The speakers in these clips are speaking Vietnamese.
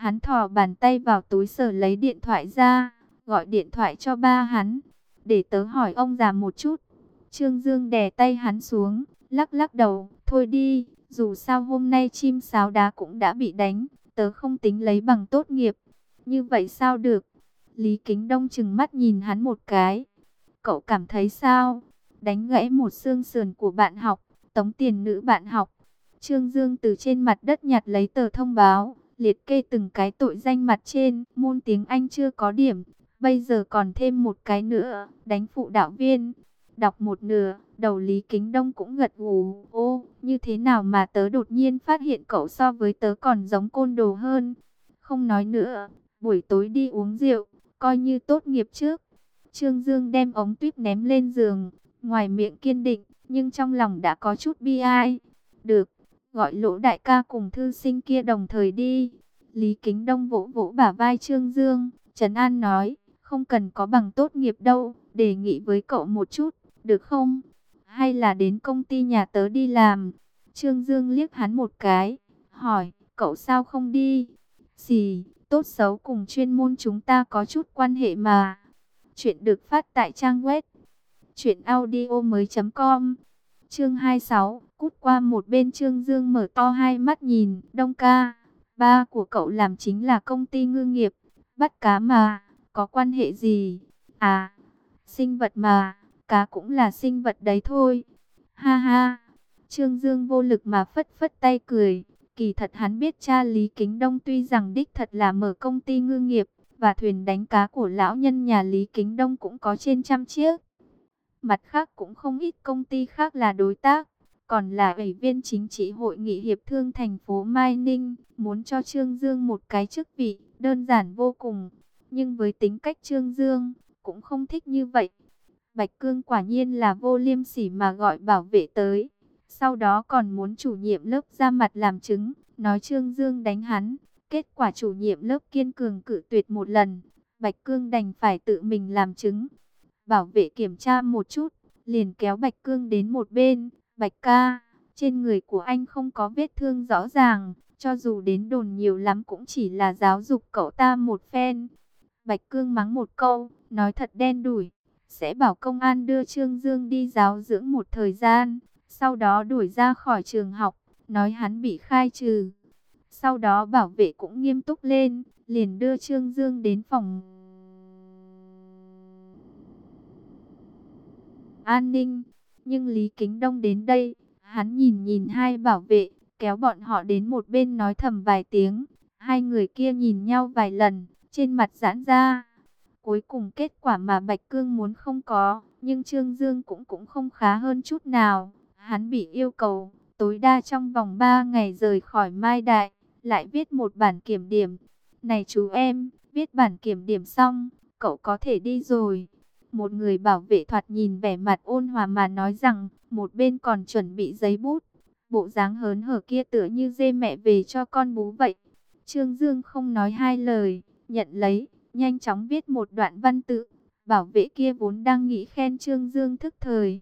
Hắn thò bàn tay vào túi sờ lấy điện thoại ra, gọi điện thoại cho ba hắn. Để tớ hỏi ông già một chút. Trương Dương đè tay hắn xuống, lắc lắc đầu. Thôi đi, dù sao hôm nay chim sáo đá cũng đã bị đánh. Tớ không tính lấy bằng tốt nghiệp. Như vậy sao được? Lý Kính Đông trừng mắt nhìn hắn một cái. Cậu cảm thấy sao? Đánh gãy một xương sườn của bạn học, tống tiền nữ bạn học. Trương Dương từ trên mặt đất nhặt lấy tờ thông báo, liệt kê từng cái tội danh mặt trên. Môn tiếng Anh chưa có điểm, bây giờ còn thêm một cái nữa, đánh phụ đạo viên. Đọc một nửa, đầu Lý Kính Đông cũng gật gù. Ô, như thế nào mà tớ đột nhiên phát hiện cậu so với tớ còn giống côn đồ hơn. Không nói nữa, buổi tối đi uống rượu, coi như tốt nghiệp trước. Trương Dương đem ống tuyếp ném lên giường, ngoài miệng kiên định, nhưng trong lòng đã có chút bi ai. Được, gọi Lỗ đại ca cùng thư sinh kia đồng thời đi. Lý Kính Đông vỗ vỗ bả vai Trương Dương, trấn an nói, không cần có bằng tốt nghiệp đâu, đề nghị với cậu một chút, được không? Hay là đến công ty nhà tớ đi làm? Trương Dương liếc hắn một cái, hỏi, cậu sao không đi? Xì, tốt xấu cùng chuyên môn chúng ta có chút quan hệ mà. Chuyện được phát tại trang web truyệnaudiomoi.com. Chương 26, cút qua một bên. Trương Dương mở to hai mắt nhìn, Đông ca, ba của cậu làm chính là công ty ngư nghiệp, bắt cá mà, có quan hệ gì? À, sinh vật mà, cá cũng là sinh vật đấy thôi. Ha ha. Trương Dương vô lực mà phất phất tay cười. Kỳ thật hắn biết cha Lý Kính Đông tuy rằng đích thật là mở công ty ngư nghiệp, và thuyền đánh cá của lão nhân nhà Lý Kính Đông cũng có trên 100 chiếc. Mặt khác cũng không ít công ty khác là đối tác, còn là ủy viên chính trị hội nghị hiệp thương thành phố Mai Ninh, muốn cho Trương Dương một cái chức vị, đơn giản vô cùng. Nhưng với tính cách Trương Dương, cũng không thích như vậy. Bạch Cương quả nhiên là vô liêm sỉ mà gọi bảo vệ tới. Sau đó còn muốn chủ nhiệm lớp ra mặt làm chứng, nói Trương Dương đánh hắn. Kết quả chủ nhiệm lớp kiên cường cự tuyệt một lần, Bạch Cương đành phải tự mình làm chứng. Bảo vệ kiểm tra một chút, liền kéo Bạch Cương đến một bên. Bạch ca, trên người của anh không có vết thương rõ ràng, cho dù đến đồn nhiều lắm cũng chỉ là giáo dục cậu ta một phen. Bạch Cương mắng một câu, nói thật đen đủi, sẽ bảo công an đưa Trương Dương đi giáo dưỡng một thời gian, sau đó đuổi ra khỏi trường học, nói hắn bị khai trừ. Sau đó bảo vệ cũng nghiêm túc lên, liền đưa Trương Dương đến phòng an ninh. Nhưng Lý Kính Đông đến đây, hắn nhìn nhìn hai bảo vệ, kéo bọn họ đến một bên nói thầm vài tiếng. Hai người kia nhìn nhau vài lần, trên mặt giãn ra. Cuối cùng kết quả mà Bạch Cương muốn không có, nhưng Trương Dương cũng không khá hơn chút nào. Hắn bị yêu cầu, tối đa trong vòng 3 ngày rời khỏi Mai Đại, lại viết một bản kiểm điểm. Này chú em, viết bản kiểm điểm xong, cậu có thể đi rồi. Một người bảo vệ thoạt nhìn vẻ mặt ôn hòa mà nói rằng, một bên còn chuẩn bị giấy bút. Bộ dáng hớn hở kia tựa như dê mẹ về cho con bú vậy. Trương Dương không nói hai lời, nhận lấy, nhanh chóng viết một đoạn văn tự. Bảo vệ kia vốn đang nghĩ khen Trương Dương thức thời.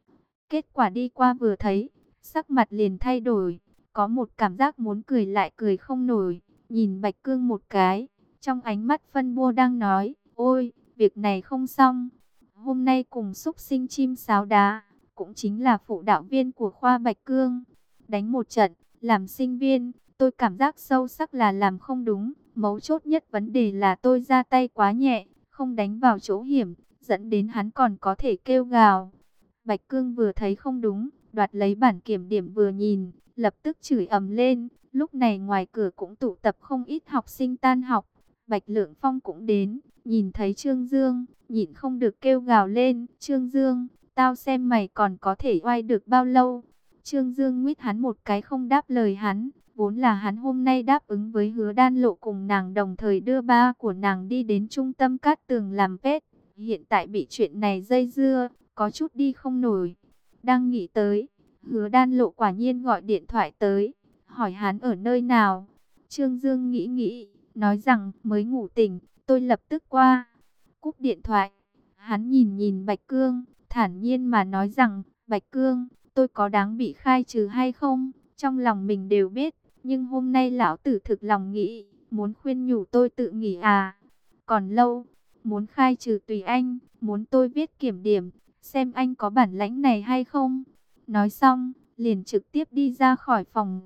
Kết quả đi qua vừa thấy, sắc mặt liền thay đổi. Có một cảm giác muốn cười lại cười không nổi. Nhìn Bạch Cương một cái, trong ánh mắt phân bua đang nói, ôi, việc này không xong. Hôm nay cùng xúc sinh chim sáo đá, cũng chính là phụ đạo viên của khoa Bạch Cương. Đánh một trận, làm sinh viên, tôi cảm giác sâu sắc là làm không đúng. Mấu chốt nhất vấn đề là tôi ra tay quá nhẹ, không đánh vào chỗ hiểm, dẫn đến hắn còn có thể kêu gào. Bạch Cương vừa thấy không đúng, đoạt lấy bản kiểm điểm vừa nhìn, lập tức chửi ầm lên. Lúc này ngoài cửa cũng tụ tập không ít học sinh tan học. Bạch Lượng Phong cũng đến, nhìn thấy Trương Dương, nhịn không được kêu gào lên. Trương Dương, tao xem mày còn có thể oai được bao lâu. Trương Dương nguyết hắn một cái không đáp lời hắn. Vốn là hắn hôm nay đáp ứng với Hứa Đan Lộ cùng nàng đồng thời đưa ba của nàng đi đến trung tâm Cát Tường làm vết. Hiện tại bị chuyện này dây dưa, có chút đi không nổi. Đang nghĩ tới, Hứa Đan Lộ quả nhiên gọi điện thoại tới, hỏi hắn ở nơi nào. Trương Dương nghĩ nghĩ, nói rằng mới ngủ tỉnh, tôi lập tức qua. Cúp điện thoại, hắn nhìn nhìn Bạch Cương, thản nhiên mà nói rằng, Bạch Cương, tôi có đáng bị khai trừ hay không? Trong lòng mình đều biết, nhưng hôm nay lão tử thực lòng nghĩ, muốn khuyên nhủ tôi tự nghỉ à? Còn lâu, muốn khai trừ tùy anh, muốn tôi viết kiểm điểm, xem anh có bản lãnh này hay không. Nói xong, liền trực tiếp đi ra khỏi phòng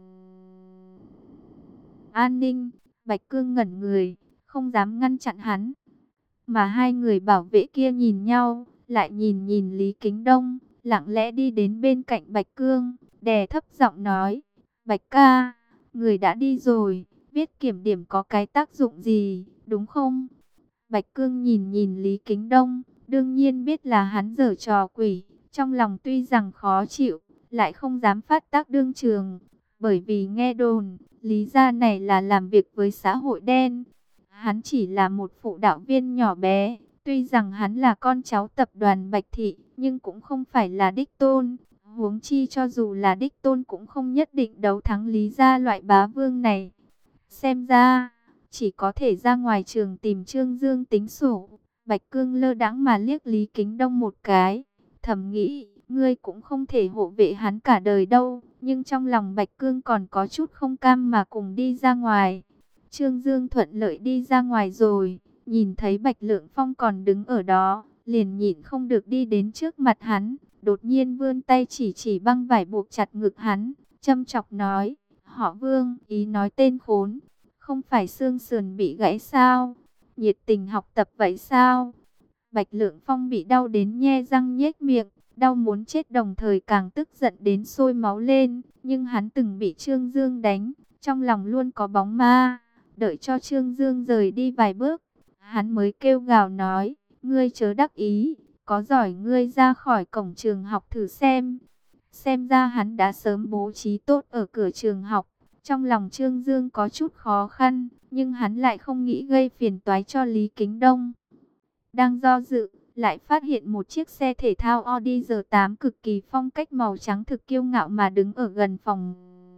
an ninh. Bạch Cương ngẩn người, không dám ngăn chặn hắn. Mà hai người bảo vệ kia nhìn nhau, lại nhìn nhìn Lý Kính Đông, lặng lẽ đi đến bên cạnh Bạch Cương, đè thấp giọng nói: Bạch ca, người đã đi rồi, viết kiểm điểm có cái tác dụng gì, đúng không? Bạch Cương nhìn nhìn Lý Kính Đông, đương nhiên biết là hắn giở trò quỷ, trong lòng tuy rằng khó chịu, lại không dám phát tác đương trường, bởi vì nghe đồn, Lý gia này là làm việc với xã hội đen. Hắn chỉ là một phụ đạo viên nhỏ bé, tuy rằng hắn là con cháu tập đoàn Bạch Thị, nhưng cũng không phải là đích tôn. Huống chi cho dù là đích tôn cũng không nhất định đấu thắng Lý gia loại bá vương này. Xem ra, chỉ có thể ra ngoài trường tìm Trương Dương tính sổ. Bạch Cương lơ đãng mà liếc Lý Kính Đông một cái, thầm nghĩ, ngươi cũng không thể hộ vệ hắn cả đời đâu. Nhưng trong lòng Bạch Cương còn có chút không cam mà cùng đi ra ngoài. Trương Dương thuận lợi đi ra ngoài rồi, nhìn thấy Bạch Lượng Phong còn đứng ở đó, liền nhịn không được đi đến trước mặt hắn, đột nhiên vươn tay chỉ chỉ băng vải buộc chặt ngực hắn, châm chọc nói: họ Vương, ý nói tên khốn, không phải xương sườn bị gãy sao? Nhiệt tình học tập vậy sao? Bạch Lượng Phong bị đau đến nhe răng nhếch miệng, đau muốn chết đồng thời càng tức giận đến sôi máu lên, nhưng hắn từng bị Trương Dương đánh, trong lòng luôn có bóng ma. Đợi cho Trương Dương rời đi vài bước, hắn mới kêu gào nói: ngươi chớ đắc ý, có giỏi ngươi ra khỏi cổng trường học thử xem. Xem ra hắn đã sớm bố trí tốt ở cửa trường học. Trong lòng Trương Dương có chút khó khăn, nhưng hắn lại không nghĩ gây phiền toái cho Lý Kính Đông. Đang do dự, lại phát hiện một chiếc xe thể thao Audi R8 cực kỳ phong cách màu trắng thực kiêu ngạo mà đứng ở gần phòng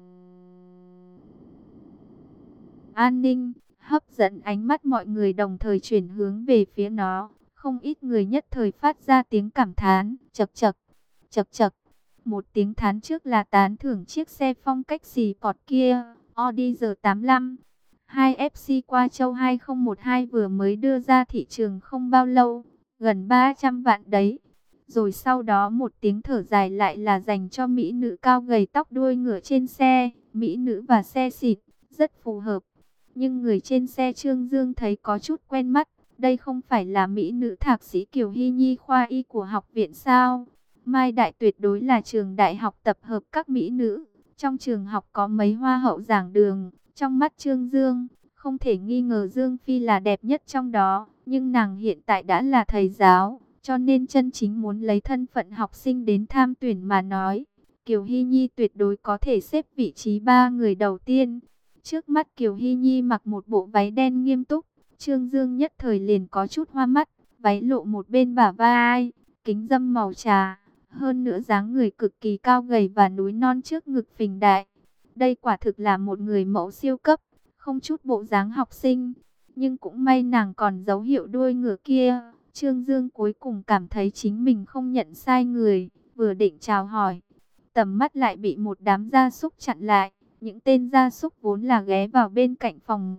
an ninh, hấp dẫn ánh mắt mọi người đồng thời chuyển hướng về phía nó. Không ít người nhất thời phát ra tiếng cảm thán, chậc chậc, chậc chậc. Một tiếng thán trước là tán thưởng chiếc xe phong cách Sport kia, Audi R85. 2FC Qua Châu 2012 vừa mới đưa ra thị trường không bao lâu, gần 300 vạn đấy. Rồi sau đó một tiếng thở dài lại là dành cho mỹ nữ cao gầy tóc đuôi ngựa trên xe, mỹ nữ và xe xịn, rất phù hợp. Nhưng người trên xe Trương Dương thấy có chút quen mắt, đây không phải là mỹ nữ thạc sĩ Kiều Hy Nhi khoa y của học viện sao? Mai Đại tuyệt đối là trường đại học tập hợp các mỹ nữ, trong trường học có mấy hoa hậu giảng đường, trong mắt Trương Dương, không thể nghi ngờ Dương Phi là đẹp nhất trong đó, nhưng nàng hiện tại đã là thầy giáo, cho nên chân chính muốn lấy thân phận học sinh đến tham tuyển mà nói, Kiều Hy Nhi tuyệt đối có thể xếp vị trí 3 người đầu tiên. Trước mắt Kiều Hy Nhi mặc một bộ váy đen nghiêm túc, Trương Dương nhất thời liền có chút hoa mắt, váy lộ một bên bả vai, kính râm màu trà, hơn nữa dáng người cực kỳ cao gầy và núi non trước ngực phình đại. Đây quả thực là một người mẫu siêu cấp, không chút bộ dáng học sinh, nhưng cũng may nàng còn dấu hiệu đuôi ngựa kia. Trương Dương cuối cùng cảm thấy chính mình không nhận sai người, vừa định chào hỏi, tầm mắt lại bị một đám gia súc chặn lại. Những tên gia súc vốn là ghé vào bên cạnh phòng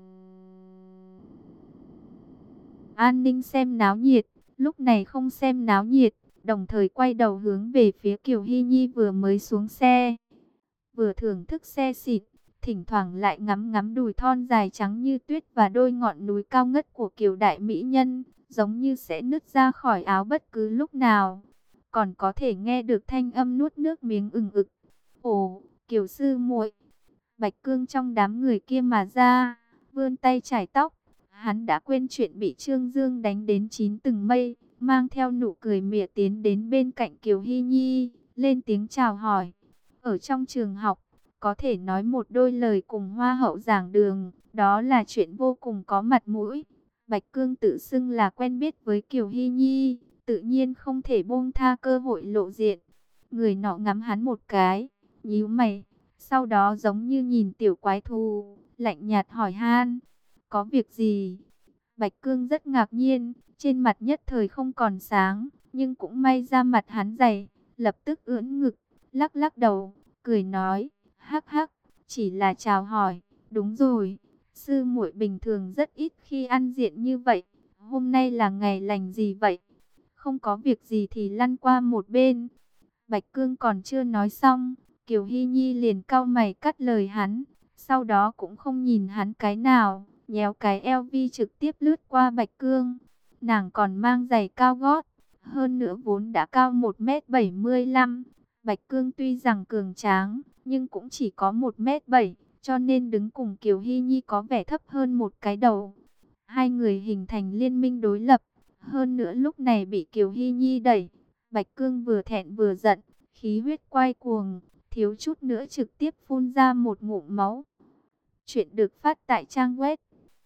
an ninh xem náo nhiệt, lúc này không xem náo nhiệt, đồng thời quay đầu hướng về phía Kiều Hy Nhi vừa mới xuống xe, vừa thưởng thức xe xịn, thỉnh thoảng lại ngắm ngắm đùi thon dài trắng như tuyết và đôi ngọn núi cao ngất của Kiều đại mỹ nhân, giống như sẽ nứt ra khỏi áo bất cứ lúc nào. Còn có thể nghe được thanh âm nuốt nước miếng ừng ực. Ồ, Kiều sư muội. Bạch Cương trong đám người kia mà ra, vươn tay chải tóc. Hắn đã quên chuyện bị Trương Dương đánh đến chín tầng mây, mang theo nụ cười mỉa tiến đến bên cạnh Kiều Hy Nhi, lên tiếng chào hỏi. Ở trong trường học, có thể nói một đôi lời cùng hoa hậu giảng đường, đó là chuyện vô cùng có mặt mũi. Bạch Cương tự xưng là quen biết với Kiều Hy Nhi, tự nhiên không thể buông tha cơ hội lộ diện. Người nọ ngắm hắn một cái, nhíu mày, sau đó giống như nhìn tiểu quái thú, lạnh nhạt hỏi han: có việc gì? Bạch Cương rất ngạc nhiên, trên mặt nhất thời không còn sáng, nhưng cũng may ra mặt hắn dày, lập tức ưỡn ngực, lắc lắc đầu, cười nói: hắc hắc, chỉ là chào hỏi. Đúng rồi, Sư muội bình thường rất ít khi ăn diện như vậy. Hôm nay là ngày lành gì vậy? Không có việc gì thì lăn qua một bên. Bạch Cương còn chưa nói xong, Kiều Hy Nhi liền cau mày cắt lời hắn. Sau đó cũng không nhìn hắn cái nào, nhéo cái eo vi trực tiếp lướt qua Bạch Cương. Nàng còn mang giày cao gót, hơn nữa vốn đã cao 1m75. Bạch Cương tuy rằng cường tráng, nhưng cũng chỉ có 1m7, cho nên đứng cùng Kiều Hy Nhi có vẻ thấp hơn một cái đầu. Hai người hình thành liên minh đối lập, hơn nữa lúc này bị Kiều Hy Nhi đẩy. Bạch Cương vừa thẹn vừa giận, khí huyết quay cuồng, thiếu chút nữa trực tiếp phun ra một ngụm máu. Chuyện được phát tại trang web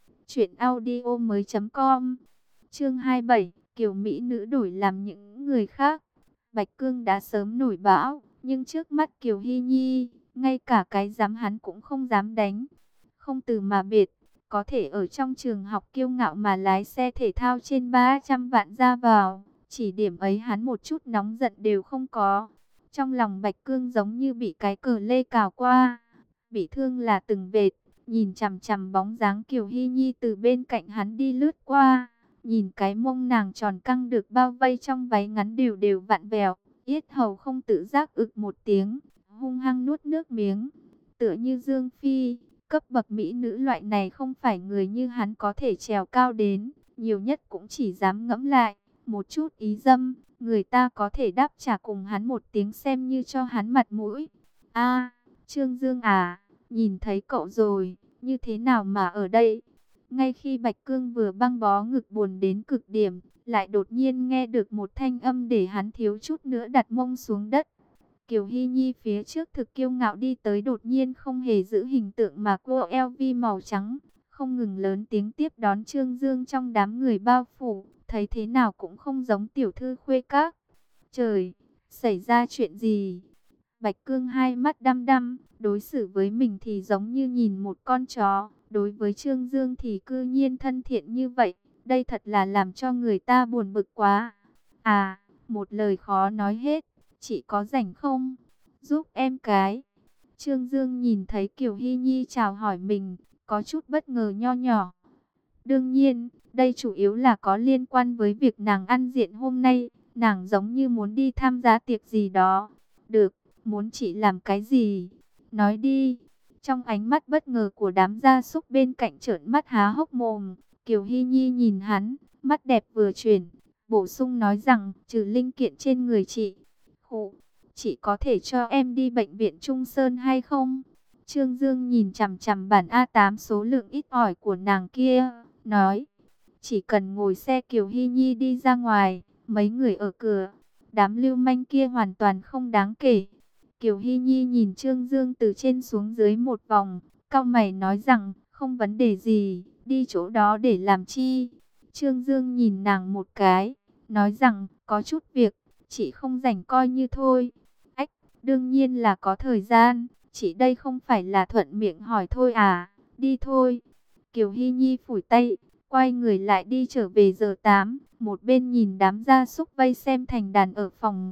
truyệnaudiomoi.com. Chương 27, Kiều Mỹ nữ đổi làm những người khác. Bạch Cương đã sớm nổi bão, nhưng trước mắt Kiều Hy Nhi, ngay cả cái dám hắn cũng không dám đánh. Không từ mà biệt, có thể ở trong trường học kiêu ngạo mà lái xe thể thao trên 300 vạn ra vào, chỉ điểm ấy hắn một chút nóng giận đều không có. Trong lòng Bạch Cương giống như bị cái cờ lê cào qua, bị thương là từng vệt, nhìn chằm chằm bóng dáng Kiều Hy Nhi từ bên cạnh hắn đi lướt qua, nhìn cái mông nàng tròn căng được bao vây trong váy ngắn đều đều vặn vẹo, yết hầu không tự giác ực một tiếng, hung hăng nuốt nước miếng, tựa như Dương Phi. Cấp bậc mỹ nữ loại này không phải người như hắn có thể trèo cao đến, nhiều nhất cũng chỉ dám ngẫm lại, một chút ý dâm, người ta có thể đáp trả cùng hắn một tiếng xem như cho hắn mặt mũi. A, Trương Dương à, nhìn thấy cậu rồi, như thế nào mà ở đây? Ngay khi Bạch Cương vừa băng bó ngực buồn đến cực điểm, lại đột nhiên nghe được một thanh âm để hắn thiếu chút nữa đặt mông xuống đất. Kiều Hy Nhi phía trước thực kiêu ngạo đi tới đột nhiên không hề giữ hình tượng mà cô LV màu trắng, không ngừng lớn tiếng tiếp đón Trương Dương trong đám người bao phủ, thấy thế nào cũng không giống tiểu thư khuê các. Trời, xảy ra chuyện gì? Bạch Cương hai mắt đăm đăm, đối xử với mình thì giống như nhìn một con chó, đối với Trương Dương thì cư nhiên thân thiện như vậy, đây thật là làm cho người ta buồn bực quá. À, một lời khó nói hết. Chị có rảnh không? Giúp em cái. Trương Dương nhìn thấy Kiều Hy Nhi chào hỏi mình, có chút bất ngờ nho nhỏ. Đương nhiên, đây chủ yếu là có liên quan với việc nàng ăn diện hôm nay. Nàng giống như muốn đi tham gia tiệc gì đó. Được, muốn chị làm cái gì? Nói đi. Trong ánh mắt bất ngờ của đám gia súc bên cạnh trợn mắt há hốc mồm, Kiều Hy Nhi nhìn hắn, mắt đẹp vừa chuyển, bổ sung nói rằng trừ linh kiện trên người chị. Chị có thể cho em đi bệnh viện Trung Sơn hay không? Trương Dương nhìn chằm chằm bản A8 số lượng ít ỏi của nàng kia, nói. Chỉ cần ngồi xe Kiều Hy Nhi đi ra ngoài, mấy người ở cửa, đám lưu manh kia hoàn toàn không đáng kể. Kiều Hy Nhi nhìn Trương Dương từ trên xuống dưới một vòng, cau mày nói rằng, không vấn đề gì, đi chỗ đó để làm chi? Trương Dương nhìn nàng một cái, nói rằng, có chút việc, chị không rảnh coi như thôi. Ách, đương nhiên là có thời gian, chị đây không phải là thuận miệng hỏi thôi à, đi thôi. Kiều Hy Nhi phủi tay, quay người lại đi trở về giờ 8, một bên nhìn đám gia súc vây xem thành đàn ở phòng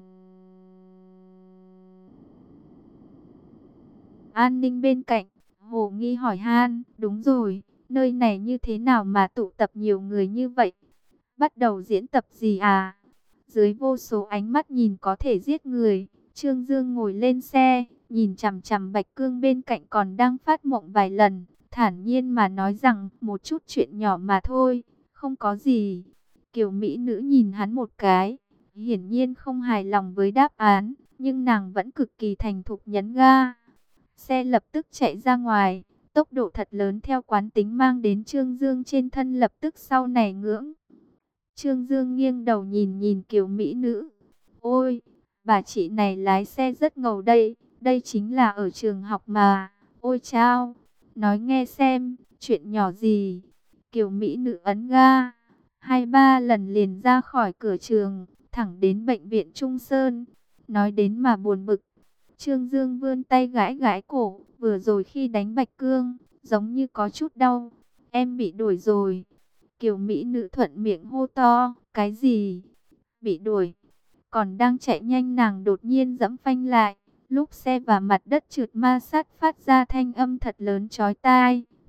an ninh bên cạnh. Hồ Nghi hỏi han, đúng rồi, nơi này như thế nào mà tụ tập nhiều người như vậy? Bắt đầu diễn tập gì à? Dưới vô số ánh mắt nhìn có thể giết người, Trương Dương ngồi lên xe, nhìn chằm chằm Bạch Cương bên cạnh còn đang phát mộng vài lần, thản nhiên mà nói rằng một chút chuyện nhỏ mà thôi, không có gì. Kiều Mỹ nữ nhìn hắn một cái, hiển nhiên không hài lòng với đáp án, nhưng nàng vẫn cực kỳ thành thục nhấn ga. Xe lập tức chạy ra ngoài, tốc độ thật lớn theo quán tính mang đến Trương Dương trên thân lập tức sau này ngưỡng. Trương Dương nghiêng đầu nhìn nhìn Kiều Mỹ nữ. Ôi, bà chị này lái xe rất ngầu đây, đây chính là ở trường học mà. Ôi chao, nói nghe xem, chuyện nhỏ gì. Kiều Mỹ nữ ấn ga, 2-3 lần liền ra khỏi cửa trường, thẳng đến bệnh viện Trung Sơn. Nói đến mà buồn bực. Trương Dương vươn tay gãi gãi cổ, vừa rồi khi đánh Bạch Cương, giống như có chút đau. Em bị đuổi rồi. Kiều Mỹ nữ thuận miệng hô to, cái gì? Bị đuổi. Còn đang chạy nhanh nàng đột nhiên giẫm phanh lại. Lúc xe và mặt đất trượt ma sát phát ra thanh âm thật lớn chói tai.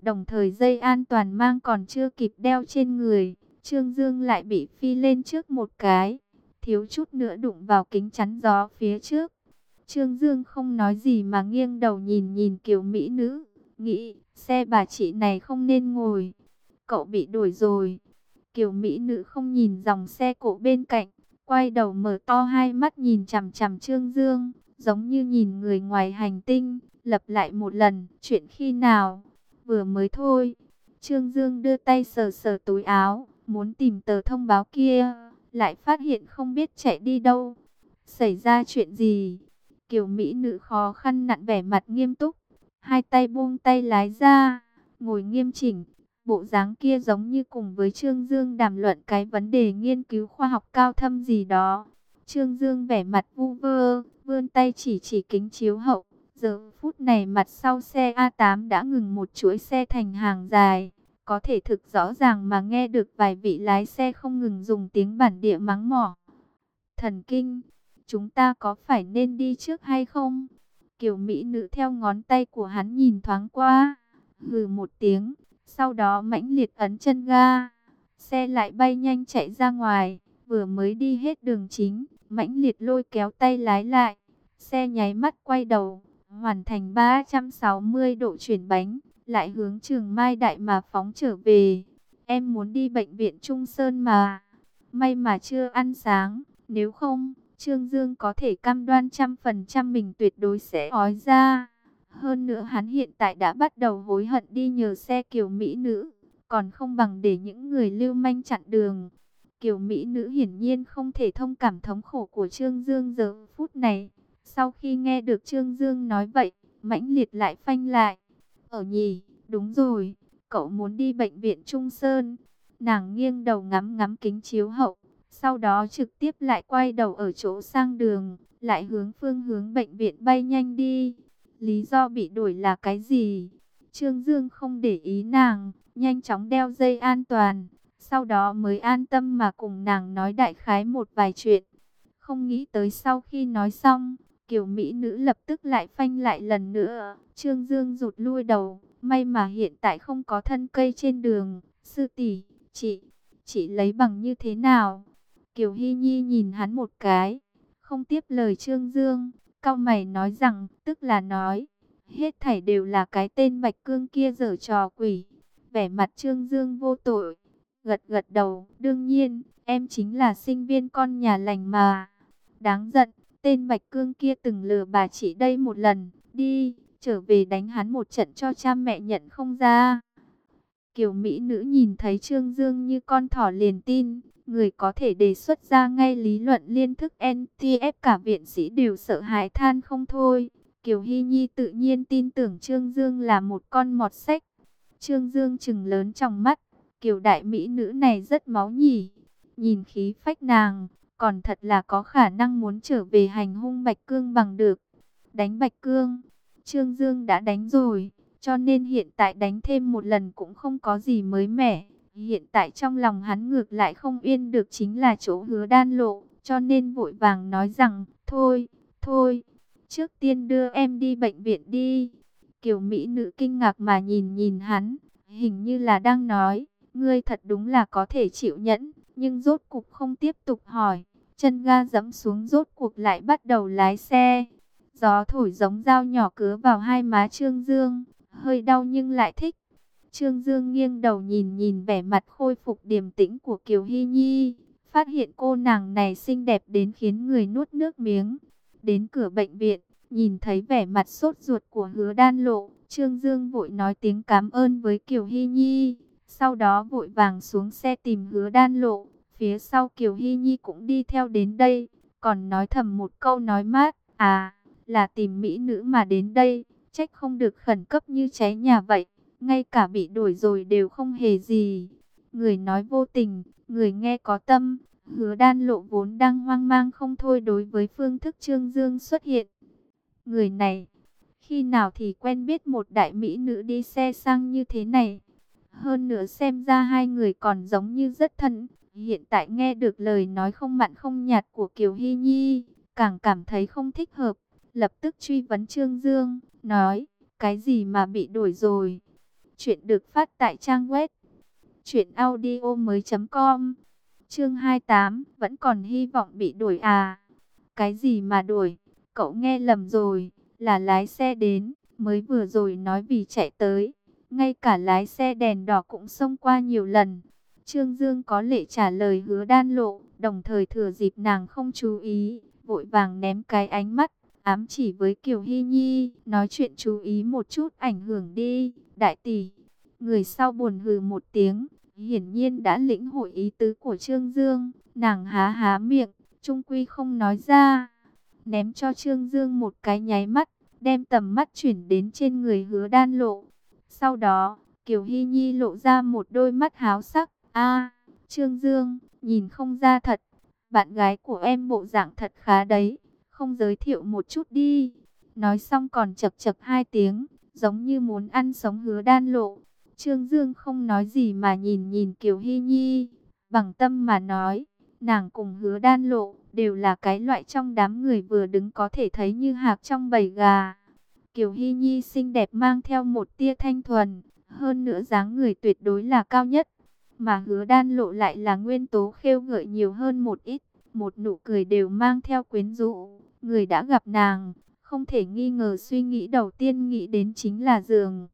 Đồng thời dây an toàn mang còn chưa kịp đeo trên người, Trương Dương lại bị phi lên trước một cái, thiếu chút nữa đụng vào kính chắn gió phía trước. Trương Dương không nói gì mà nghiêng đầu nhìn nhìn kiểu mỹ nữ, nghĩ xe bà chị này không nên ngồi. Cậu bị đuổi rồi. Kiểu mỹ nữ không nhìn dòng xe cộ bên cạnh, quay đầu mở to hai mắt nhìn chằm chằm Trương Dương, giống như nhìn người ngoài hành tinh. Lặp lại một lần, chuyện khi nào? Vừa mới thôi. Trương Dương đưa tay sờ sờ túi áo, muốn tìm tờ thông báo kia, lại phát hiện không biết chạy đi đâu. Xảy ra chuyện gì? Kiểu mỹ nữ khó khăn nặn vẻ mặt nghiêm túc, hai tay buông tay lái ra, ngồi nghiêm chỉnh. Bộ dáng kia giống như cùng với Trương Dương đàm luận cái vấn đề nghiên cứu khoa học cao thâm gì đó. Trương Dương vẻ mặt vu vơ, vươn tay chỉ kính chiếu hậu. Giờ phút này mặt sau xe A8 đã ngừng một chuỗi xe thành hàng dài. Có thể thực rõ ràng mà nghe được vài vị lái xe không ngừng dùng tiếng bản địa mắng mỏ. Thần kinh, chúng ta có phải nên đi trước hay không? Kiểu mỹ nữ theo ngón tay của hắn nhìn thoáng qua, hừ một tiếng, sau đó mãnh liệt ấn chân ga. Xe lại bay nhanh chạy ra ngoài, vừa mới đi hết đường chính, mãnh liệt lôi kéo tay lái lại. Xe nháy mắt quay đầu, hoàn thành 360 độ chuyển bánh, lại hướng Trường Mai Đại mà phóng trở về. Em muốn đi bệnh viện Trung Sơn mà. May mà chưa ăn sáng, nếu không, Trương Dương có thể cam đoan 100% mình tuyệt đối sẽ ói ra. Hơn nữa hắn hiện tại đã bắt đầu hối hận đi nhờ xe kiểu mỹ nữ, còn không bằng để những người lưu manh chặn đường. Kiểu mỹ nữ hiển nhiên không thể thông cảm thống khổ của Trương Dương giờ phút này. Sau khi nghe được Trương Dương nói vậy, mãnh liệt lại phanh lại. Ở nhỉ, đúng rồi, cậu muốn đi bệnh viện Trung Sơn. Nàng nghiêng đầu ngắm ngắm kính chiếu hậu, sau đó trực tiếp lại quay đầu ở chỗ sang đường, lại hướng phương hướng bệnh viện bay nhanh đi. Lý do bị đuổi là cái gì? Trương Dương không để ý nàng, nhanh chóng đeo dây an toàn, sau đó mới an tâm mà cùng nàng nói đại khái một vài chuyện. Không nghĩ tới sau khi nói xong, kiểu mỹ nữ lập tức lại phanh lại lần nữa. Trương Dương rụt lui đầu, may mà hiện tại không có thân cây trên đường. Sư tỷ, chị lấy bằng như thế nào? Kiều Hy Nhi nhìn hắn một cái, không tiếp lời Trương Dương, cau mày nói rằng, tức là nói, hết thảy đều là cái tên Bạch Cương kia giở trò quỷ. Vẻ mặt Trương Dương vô tội, gật gật đầu, đương nhiên, em chính là sinh viên con nhà lành mà. Đáng giận, tên Bạch Cương kia từng lừa bà chị đây một lần, đi, trở về đánh hắn một trận cho cha mẹ nhận không ra. Kiều mỹ nữ nhìn thấy Trương Dương như con thỏ liền tin, người có thể đề xuất ra ngay lý luận liên thức NTF cả viện sĩ đều sợ hãi than không thôi. Kiều Hy Nhi tự nhiên tin tưởng Trương Dương là một con mọt sách. Trương Dương trừng lớn trong mắt, Kiều đại mỹ nữ này rất máu nhỉ. Nhìn khí phách nàng, còn thật là có khả năng muốn trở về hành hung Bạch Cương bằng được. Đánh Bạch Cương, Trương Dương đã đánh rồi, cho nên hiện tại đánh thêm một lần cũng không có gì mới mẻ. Hiện tại trong lòng hắn ngược lại không yên được chính là chỗ Hứa Đan Lộ, cho nên vội vàng nói rằng, thôi, trước tiên đưa em đi bệnh viện đi. Kiều mỹ nữ kinh ngạc mà nhìn nhìn hắn, hình như là đang nói, ngươi thật đúng là có thể chịu nhẫn, nhưng rốt cục không tiếp tục hỏi. Chân ga giẫm xuống rốt cuộc lại bắt đầu lái xe. Gió thổi giống dao nhỏ cứa vào hai má Trương Dương, hơi đau nhưng lại thích. Trương Dương nghiêng đầu nhìn nhìn vẻ mặt khôi phục điềm tĩnh của Kiều Hy Nhi, phát hiện cô nàng này xinh đẹp đến khiến người nuốt nước miếng. Đến cửa bệnh viện, nhìn thấy vẻ mặt sốt ruột của Hứa Đan Lộ, Trương Dương vội nói tiếng cảm ơn với Kiều Hy Nhi, sau đó vội vàng xuống xe tìm Hứa Đan Lộ. Phía sau Kiều Hy Nhi cũng đi theo đến đây, còn nói thầm một câu nói mát, là tìm mỹ nữ mà đến đây, trách không được khẩn cấp như cháy nhà vậy, ngay cả bị đuổi rồi đều không hề gì. Người nói vô tình, người nghe có tâm. Hứa Đan Lộ vốn đang hoang mang không thôi đối với phương thức Trương Dương xuất hiện. Người này, khi nào thì quen biết một đại mỹ nữ đi xe sang như thế này. Hơn nữa xem ra hai người còn giống như rất thân. Hiện tại nghe được lời nói không mặn không nhạt của Kiều Hy Nhi, càng cảm thấy không thích hợp. Lập tức truy vấn Trương Dương, nói, cái gì mà bị đuổi rồi? Chuyện được phát tại trang web truyệnaudiomoi.com. Chương 28, vẫn còn hy vọng bị đuổi à? Cái gì mà đuổi? Cậu nghe lầm rồi, là lái xe đến, mới vừa rồi nói vì chạy tới, ngay cả lái xe đèn đỏ cũng xông qua nhiều lần. Trương Dương có lệ trả lời Hứa Đan Lộ, đồng thời thừa dịp nàng không chú ý, vội vàng ném cái ánh mắt ám chỉ với Kiều Hy Nhi, nói chuyện chú ý một chút, ảnh hưởng đi, đại tỷ. Người sau buồn hừ một tiếng, hiển nhiên đã lĩnh hội ý tứ của Trương Dương, nàng há há miệng, chung quy không nói ra, ném cho Trương Dương một cái nháy mắt, đem tầm mắt chuyển đến trên người Hứa Đan Lộ. Sau đó, Kiều Hy Nhi lộ ra một đôi mắt háo sắc. A, Trương Dương, nhìn không ra thật, bạn gái của em bộ dạng thật khá đấy, không giới thiệu một chút đi. Nói xong còn chậc chậc hai tiếng, giống như muốn ăn sống Hứa Đan Lộ. Trương Dương không nói gì mà nhìn nhìn Kiều Hy Nhi, bằng tâm mà nói, nàng cùng Hứa Đan Lộ đều là cái loại trong đám người vừa đứng có thể thấy như hạc trong bầy gà. Kiều Hy Nhi xinh đẹp mang theo một tia thanh thuần, hơn nữa dáng người tuyệt đối là cao nhất, mà Hứa Đan Lộ lại là nguyên tố khêu gợi nhiều hơn một ít, một nụ cười đều mang theo quyến rũ. Người đã gặp nàng, không thể nghi ngờ suy nghĩ đầu tiên nghĩ đến chính là giường.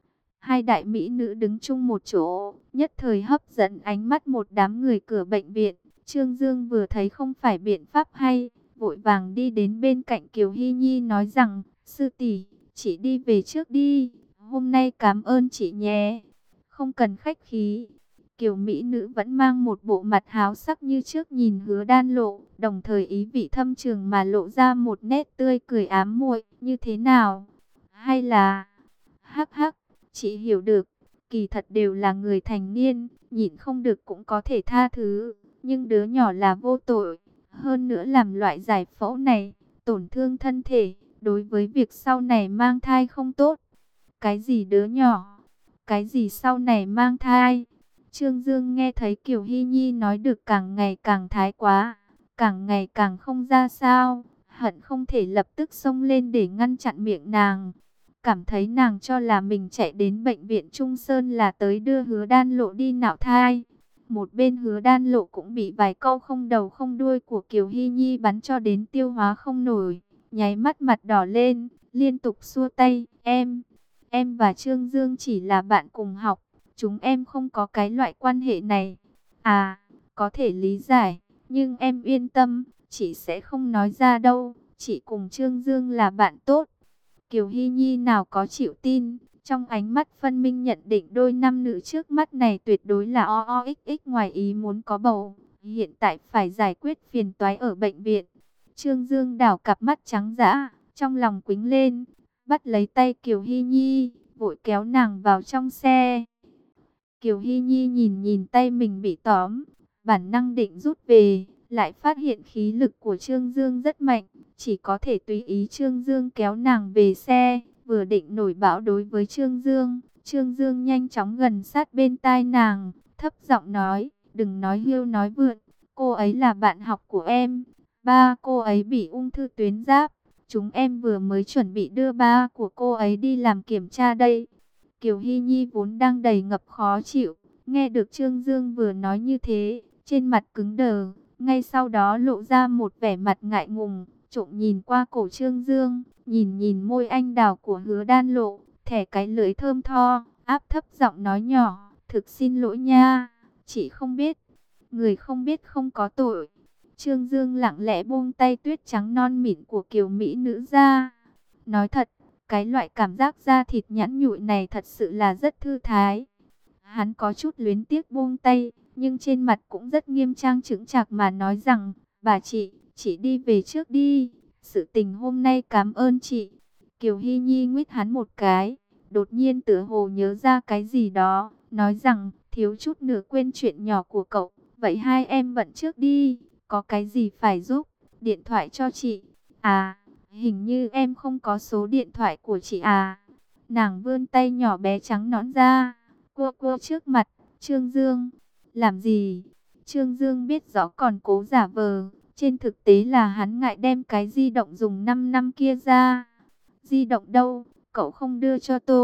Hai đại mỹ nữ đứng chung một chỗ, nhất thời hấp dẫn ánh mắt một đám người cửa bệnh viện. Trương Dương vừa thấy không phải biện pháp hay, vội vàng đi đến bên cạnh Kiều Hy Nhi nói rằng, sư tỷ, chị đi về trước đi, hôm nay cảm ơn chị nhé, không cần khách khí. Kiều mỹ nữ vẫn mang một bộ mặt háo sắc như trước nhìn Hứa Đan Lộ, đồng thời ý vị thâm trường mà lộ ra một nét tươi cười ám muội, như thế nào? Hay là... Hắc hắc, chị hiểu được, kỳ thật đều là người thành niên, nhịn không được cũng có thể tha thứ, nhưng đứa nhỏ là vô tội, hơn nữa làm loại giải phẫu này, tổn thương thân thể, đối với việc sau này mang thai không tốt. Cái gì đứa nhỏ? Cái gì sau này mang thai? Trương Dương nghe thấy Kiều Hy Nhi nói được càng ngày càng thái quá, càng ngày càng không ra sao, hận không thể lập tức xông lên để ngăn chặn miệng nàng. Cảm thấy nàng cho là mình chạy đến bệnh viện Trung Sơn là tới đưa Hứa Đan Lộ đi nạo thai. Một bên Hứa Đan Lộ cũng bị vài câu không đầu không đuôi của Kiều Hy Nhi bắn cho đến tiêu hóa không nổi, nháy mắt mặt đỏ lên, liên tục xua tay, em và Trương Dương chỉ là bạn cùng học, chúng em không có cái loại quan hệ này. À, có thể lý giải, nhưng em yên tâm, chị sẽ không nói ra đâu, chị cùng Trương Dương là bạn tốt. Kiều Hy Nhi nào có chịu tin, trong ánh mắt phân minh nhận định đôi nam nữ trước mắt này tuyệt đối là OOXX ngoài ý muốn có bầu, hiện tại phải giải quyết phiền toái ở bệnh viện. Trương Dương đảo cặp mắt trắng dã, trong lòng quĩnh lên, bắt lấy tay Kiều Hy Nhi, vội kéo nàng vào trong xe. Kiều Hy Nhi nhìn nhìn tay mình bị tóm, bản năng định rút về, lại phát hiện khí lực của Trương Dương rất mạnh, chỉ có thể tùy ý Trương Dương kéo nàng về xe. Vừa định nổi bão đối với Trương Dương, Trương Dương nhanh chóng gần sát bên tai nàng, thấp giọng nói, đừng nói hưu nói vượn, cô ấy là bạn học của em, ba cô ấy bị ung thư tuyến giáp, chúng em vừa mới chuẩn bị đưa ba của cô ấy đi làm kiểm tra đây. Kiều Hy Nhi vốn đang đầy ngập khó chịu, nghe được Trương Dương vừa nói như thế, trên mặt cứng đờ, ngay sau đó lộ ra một vẻ mặt ngại ngùng, trộm nhìn qua cổ Trương Dương, nhìn nhìn môi anh đào của Hứa Đan Lộ, thẻ cái lưỡi thơm tho, áp thấp giọng nói nhỏ, thực xin lỗi nha, chị không biết, người không biết không có tội. Trương Dương lặng lẽ buông tay tuyết trắng non mịn của Kiều mỹ nữ ra, nói thật, cái loại cảm giác da thịt nhẵn nhụi này thật sự là rất thư thái. Hắn có chút luyến tiếc buông tay, nhưng trên mặt cũng rất nghiêm trang chững chạc mà nói rằng, bà chị đi về trước đi, sự tình hôm nay cảm ơn chị. Kiều Hy Nhi nguyết hắn một cái, đột nhiên tựa hồ nhớ ra cái gì đó, nói rằng, thiếu chút nữa quên chuyện nhỏ của cậu, vậy hai em bận trước đi, có cái gì phải giúp, điện thoại cho chị. À, hình như em không có số điện thoại của chị à. Nàng vươn tay nhỏ bé trắng nõn ra, cua cua trước mặt Trương Dương. Làm gì? Trương Dương biết rõ còn cố giả vờ, trên thực tế là hắn ngại đem cái di động dùng 5 năm kia ra. Di động đâu? Cậu không đưa cho tôi,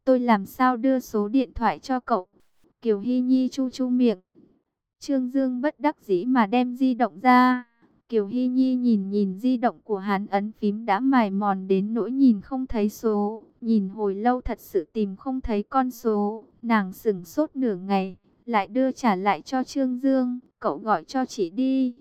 tôi làm sao đưa số điện thoại cho cậu? Kiều Hy Nhi chu chu miệng. Trương Dương bất đắc dĩ mà đem di động ra. Kiều Hy Nhi nhìn nhìn di động của hắn, ấn phím đã mài mòn đến nỗi nhìn không thấy số. Nhìn hồi lâu thật sự tìm không thấy con số. Nàng sững sốt nửa ngày, lại đưa trả lại cho Trương Dương. Cậu gọi cho chị đi,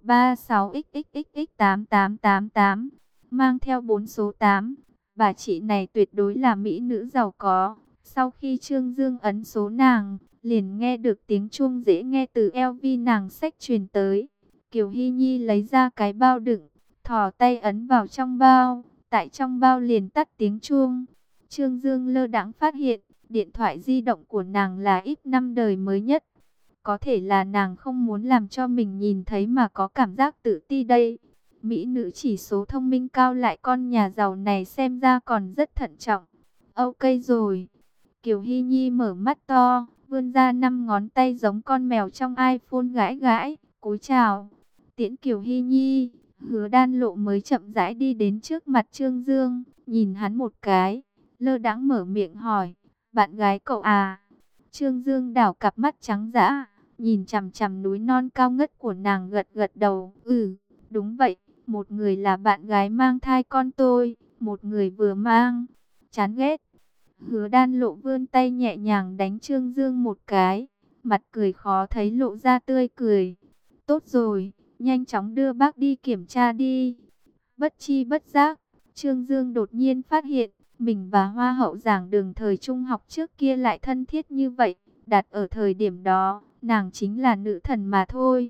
136XXXX8888, mang theo 4 số 8. Bà chị này tuyệt đối là mỹ nữ giàu có. Sau khi Trương Dương ấn số nàng, liền nghe được tiếng chuông dễ nghe từ LV nàng xách truyền tới. Kiều Hy Nhi lấy ra cái bao đựng, thò tay ấn vào trong bao, tại trong bao liền tắt tiếng chuông. Trương Dương lơ đãng phát hiện, điện thoại di động của nàng là X5 đời mới nhất. Có thể là nàng không muốn làm cho mình nhìn thấy mà có cảm giác tự ti đây. Mỹ nữ chỉ số thông minh cao lại con nhà giàu này xem ra còn rất thận trọng. Ok rồi. Kiều Hy Nhi mở mắt to, vươn ra 5 ngón tay giống con mèo trong iPhone gãi gãi, cúi chào. Tiễn Kiều Hy Nhi, Hứa Đan Lộ mới chậm rãi đi đến trước mặt Trương Dương, nhìn hắn một cái, lơ đãng mở miệng hỏi, bạn gái cậu à? Trương Dương đảo cặp mắt trắng dã, nhìn chằm chằm núi non cao ngất của nàng, gật gật đầu. Đúng vậy, một người là bạn gái mang thai con tôi, một người vừa mang. Chán ghét. Hứa Đan Lộ vươn tay nhẹ nhàng đánh Trương Dương một cái, mặt cười khó thấy lộ ra tươi cười. Tốt rồi, nhanh chóng đưa bác đi kiểm tra đi. Bất chi bất giác, Trương Dương đột nhiên phát hiện, mình và Hoa hậu giảng đường thời trung học trước kia lại thân thiết như vậy. Đặt ở thời điểm đó, nàng chính là nữ thần mà thôi.